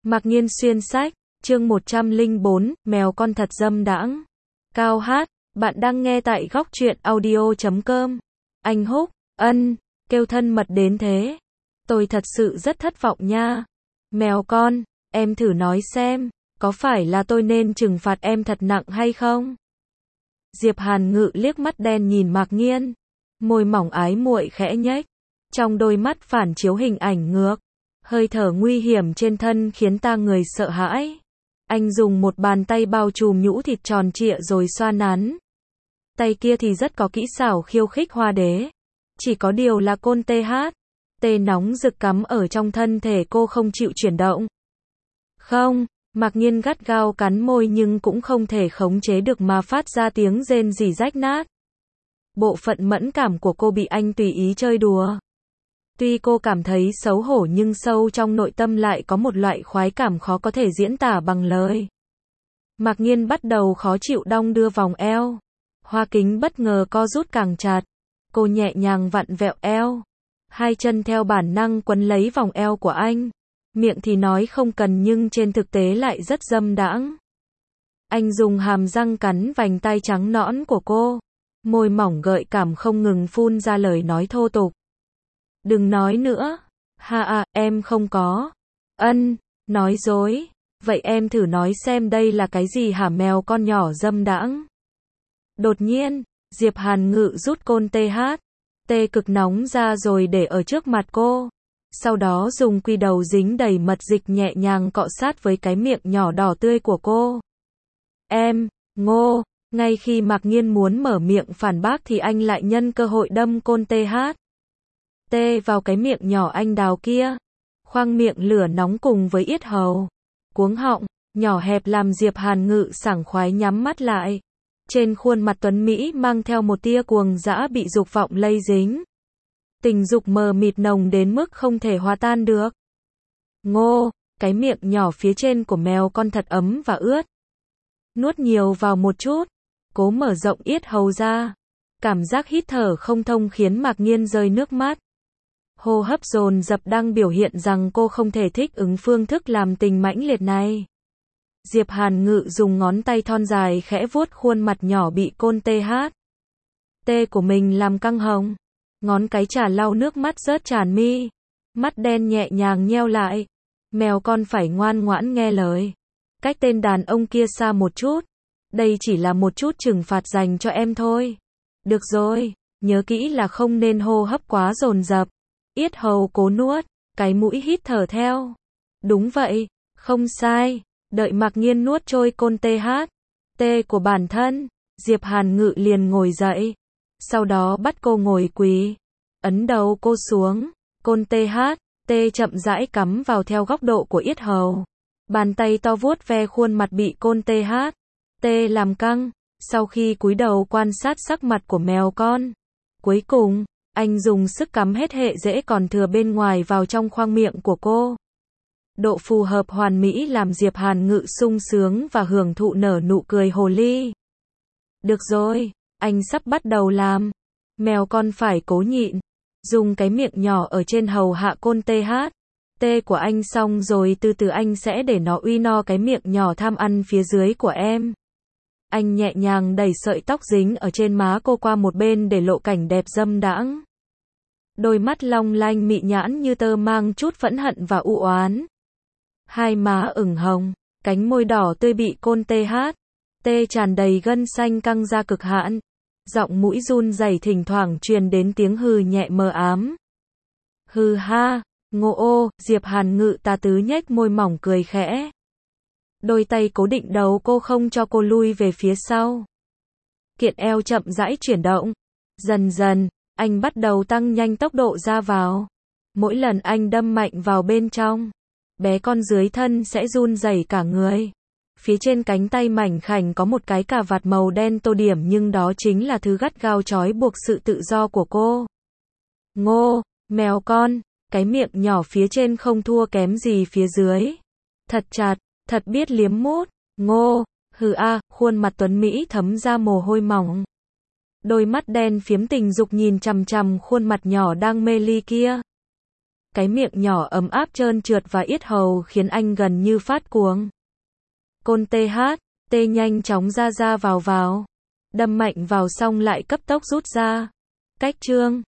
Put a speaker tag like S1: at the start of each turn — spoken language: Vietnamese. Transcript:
S1: Mạc Nhiên xuyên sách, chương 104, mèo con thật dâm đãng. Cao hát, bạn đang nghe tại góc truyện audio.com. Anh Húc, kêu thân mật đến thế. Tôi thật sự rất thất vọng nha. Mèo con, em thử nói xem, có phải là tôi nên trừng phạt em thật nặng hay không? Diệp Hàn Ngự liếc mắt đen nhìn Mạc Nhiên, môi mỏng ái muội khẽ nhếch, trong đôi mắt phản chiếu hình ảnh ngược. Hơi thở nguy hiểm trên thân khiến ta người sợ hãi. Anh dùng một bàn tay bao trùm nhũ thịt tròn trịa rồi xoa nắn. Tay kia thì rất có kỹ xảo khiêu khích hoa đế. Chỉ có điều là côn tê nóng rực cắm ở trong thân thể cô không chịu chuyển động. Không, Mạc Nhiên gắt gao cắn môi nhưng cũng không thể khống chế được mà phát ra tiếng rên rỉ rách nát. Bộ phận mẫn cảm của cô bị anh tùy ý chơi đùa. Tuy cô cảm thấy xấu hổ nhưng sâu trong nội tâm lại có một loại khoái cảm khó có thể diễn tả bằng lời. Mạc Nhiên bắt đầu khó chịu đong đưa vòng eo. Hoa kính bất ngờ co rút càng chặt. Cô nhẹ nhàng vặn vẹo eo. Hai chân theo bản năng quấn lấy vòng eo của anh. Miệng thì nói không cần nhưng trên thực tế lại rất dâm đãng. Anh dùng hàm răng cắn vành tai trắng nõn của cô. Môi mỏng gợi cảm không ngừng phun ra lời nói thô tục. Đừng nói nữa. Em không có. Nói dối. Vậy em thử nói xem đây là cái gì hả mèo con nhỏ dâm đãng. Đột nhiên, Diệp Hàn Ngự rút côn tê cực nóng ra rồi để ở trước mặt cô. Sau đó dùng quy đầu dính đầy mật dịch nhẹ nhàng cọ sát với cái miệng nhỏ đỏ tươi của cô. Ngay khi Mạc Nhiên muốn mở miệng phản bác thì anh lại nhân cơ hội đâm côn tê vào cái miệng nhỏ anh đào kia. Khoang miệng lửa nóng cùng với yết hầu, cuống họng, nhỏ hẹp làm Diệp Hàn Ngự sảng khoái nhắm mắt lại. Trên khuôn mặt tuấn Mỹ mang theo một tia cuồng dã bị dục vọng lây dính. Tình dục mờ mịt nồng đến mức không thể hòa tan được. Cái miệng nhỏ phía trên của mèo con thật ấm và ướt. Nuốt nhiều vào một chút, cố mở rộng yết hầu ra. Cảm giác hít thở không thông khiến Mạc Nhiên rơi nước mắt. Hô hấp dồn dập đang biểu hiện rằng cô không thể thích ứng phương thức làm tình mãnh liệt này. Diệp Hàn Ngự dùng ngón tay thon dài khẽ vuốt khuôn mặt nhỏ bị côn tê của mình làm căng hồng. Ngón cái trà lau nước mắt rớt tràn mi. Mắt đen nhẹ nhàng nheo lại. Mèo con phải ngoan ngoãn nghe lời. Cách tên đàn ông kia xa một chút. Đây chỉ là một chút trừng phạt dành cho em thôi. Được rồi, nhớ kỹ là không nên hô hấp quá dồn dập. Yết hầu cố nuốt, cái mũi hít thở theo. Đúng vậy, không sai. Đợi Mạc Nhiên nuốt trôi côn tê của bản thân, Diệp Hàn Ngự liền ngồi dậy. Sau đó bắt cô ngồi quỳ, ấn đầu cô xuống, côn tê chậm rãi cắm vào theo góc độ của yết hầu. Bàn tay to vuốt ve khuôn mặt bị côn tê làm căng. Sau khi cúi đầu quan sát sắc mặt của mèo con, cuối cùng, anh dùng sức cắm hết hệ rễ còn thừa bên ngoài vào trong khoang miệng của cô. Độ phù hợp hoàn mỹ làm Diệp Hàn Ngự sung sướng và hưởng thụ nở nụ cười hồ ly. Được rồi, anh sắp bắt đầu làm. Mèo con phải cố nhịn. Dùng cái miệng nhỏ ở trên hầu hạ côn tê của anh xong rồi từ từ anh sẽ để nó uy no cái miệng nhỏ tham ăn phía dưới của em. Anh nhẹ nhàng đẩy sợi tóc dính ở trên má cô qua một bên để lộ cảnh đẹp dâm đãng. Đôi mắt long lanh mị nhãn như tơ mang chút phẫn hận và u oán. Hai má ửng hồng, cánh môi đỏ tươi bị côn tê tràn đầy gân xanh căng ra cực hạn. Giọng mũi run rẩy thỉnh thoảng truyền đến tiếng hừ nhẹ mờ ám. Hừ ha, Diệp Hàn Ngự tà tứ nhếch môi mỏng cười khẽ. Đôi tay cố định đầu cô không cho cô lui về phía sau. Kiện eo chậm rãi chuyển động. Dần dần, anh bắt đầu tăng nhanh tốc độ ra vào. Mỗi lần anh đâm mạnh vào bên trong, bé con dưới thân sẽ run rẩy cả người. Phía trên cánh tay mảnh khảnh có một cái cà vạt màu đen tô điểm nhưng đó chính là thứ gắt gao trói buộc sự tự do của cô. Mèo con, cái miệng nhỏ phía trên không thua kém gì phía dưới. Thật chặt, thật biết liếm mút. Khuôn mặt tuấn Mỹ thấm ra mồ hôi mỏng. Đôi mắt đen phiếm tình dục nhìn chằm chằm khuôn mặt nhỏ đang mê ly kia. Cái miệng nhỏ ấm áp trơn trượt và yết hầu khiến anh gần như phát cuồng. Côn TH, nhanh chóng ra vào. Đâm mạnh vào xong lại cấp tốc rút ra. Cách chương